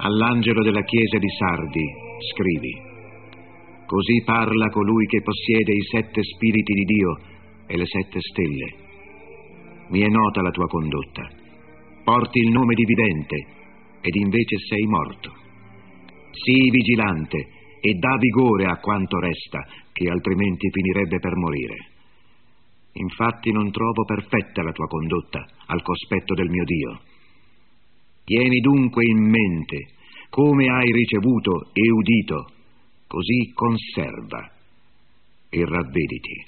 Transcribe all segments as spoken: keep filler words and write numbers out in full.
All'angelo della chiesa di Sardi scrivi: così parla colui che possiede i sette spiriti di Dio e le sette stelle. Mi è nota la tua condotta. Porti il nome di vivente ed invece sei morto. Sii vigilante e dà vigore a quanto resta, che altrimenti finirebbe per morire. Infatti non trovo perfetta la tua condotta al cospetto del mio Dio. Tieni dunque in mente come hai ricevuto e udito, così conserva e ravvediti.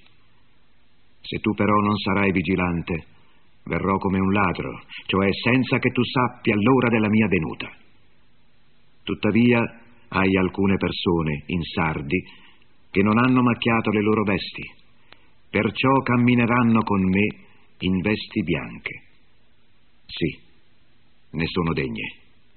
Se tu però non sarai vigilante, verrò come un ladro, cioè senza che tu sappia l'ora della mia venuta. Tuttavia hai alcune persone in Sardi che non hanno macchiato le loro vesti, perciò cammineranno con me in vesti bianche. Sì, ne sono degne.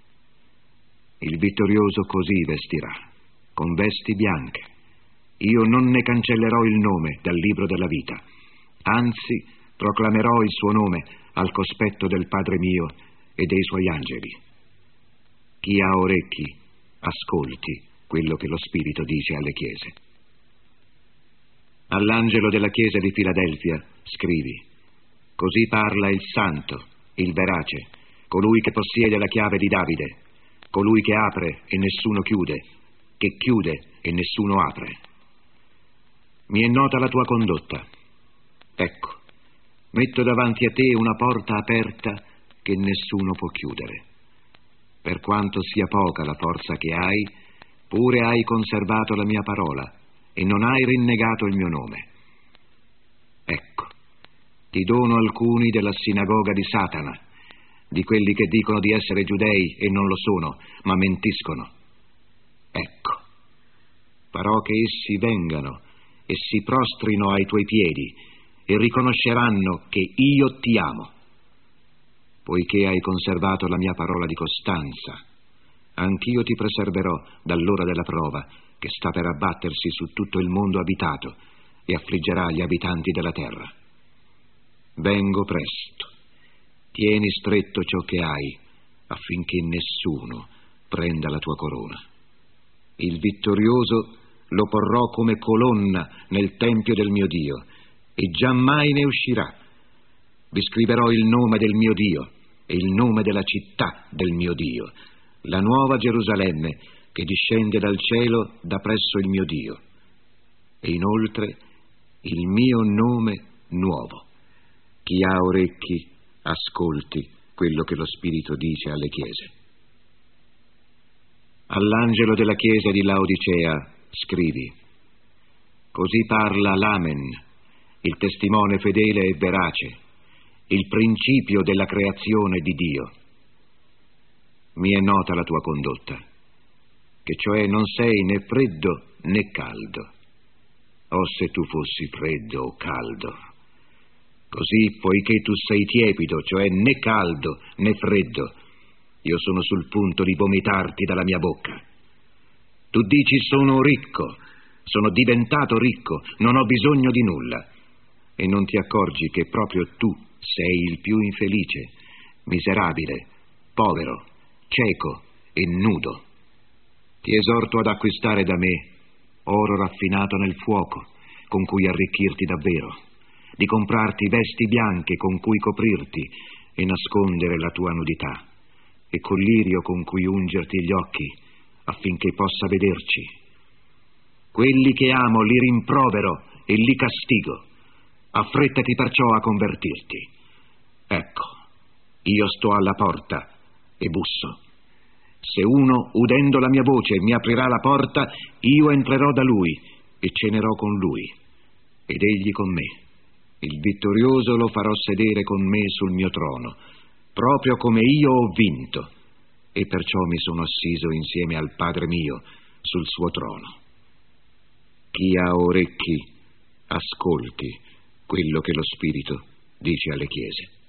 Il vittorioso così vestirà, con vesti bianche. Io non ne cancellerò il nome dal libro della vita, anzi proclamerò il suo nome al cospetto del Padre mio e dei suoi angeli. Chi ha orecchi, ascolti quello che lo Spirito dice alle chiese. All'angelo della chiesa di Filadelfia scrivi: così parla il santo, il verace, colui che possiede la chiave di Davide, colui che apre e nessuno chiude, che chiude e nessuno apre. Mi è nota la tua condotta. Ecco, metto davanti a te una porta aperta che nessuno può chiudere. Per quanto sia poca la forza che hai, pure hai conservato la mia parola e non hai rinnegato il mio nome. Ecco, ti dono alcuni della sinagoga di Satana, di quelli che dicono di essere giudei e non lo sono, ma mentiscono. Ecco, farò che essi vengano e si prostrino ai tuoi piedi e riconosceranno che io ti amo. Poiché hai conservato la mia parola di costanza, anch'io ti preserverò dall'ora della prova che sta per abbattersi su tutto il mondo abitato e affliggerà gli abitanti della terra. Vengo presto. Tieni stretto ciò che hai, affinché nessuno prenda la tua corona. Il vittorioso lo porrò come colonna nel tempio del mio Dio, e giammai ne uscirà. Vi scriverò il nome del mio Dio e il nome della città del mio Dio, la nuova Gerusalemme che discende dal cielo da presso il mio Dio, e inoltre il mio nome nuovo. Chi ha orecchi, ascolti quello che lo Spirito dice alle chiese. All'angelo della chiesa di Laodicea scrivi: così parla l'Amen, il testimone fedele e verace, il principio della creazione di Dio. Mi è nota la tua condotta, che cioè non sei né freddo né caldo. Oh, se tu fossi freddo o caldo! Così, poiché tu sei tiepido, cioè né caldo né freddo, io sono sul punto di vomitarti dalla mia bocca. Tu dici: sono ricco, sono diventato ricco, non ho bisogno di nulla. E non ti accorgi che proprio tu sei il più infelice, miserabile, povero, cieco e nudo. Ti esorto ad acquistare da me oro raffinato nel fuoco, con cui arricchirti davvero, di comprarti vesti bianche con cui coprirti e nascondere la tua nudità, e collirio con cui ungerti gli occhi, affinché possa vederci. Quelli che amo li rimprovero e li castigo. Affrettati perciò a convertirti. Ecco, io sto alla porta e busso. Se uno, udendo la mia voce, mi aprirà la porta, io entrerò da lui e cenerò con lui, ed egli con me. Il vittorioso lo farò sedere con me sul mio trono, proprio come io ho vinto, e perciò mi sono assiso insieme al Padre mio sul suo trono. Chi ha orecchi, ascolti quello che lo Spirito dice alle chiese.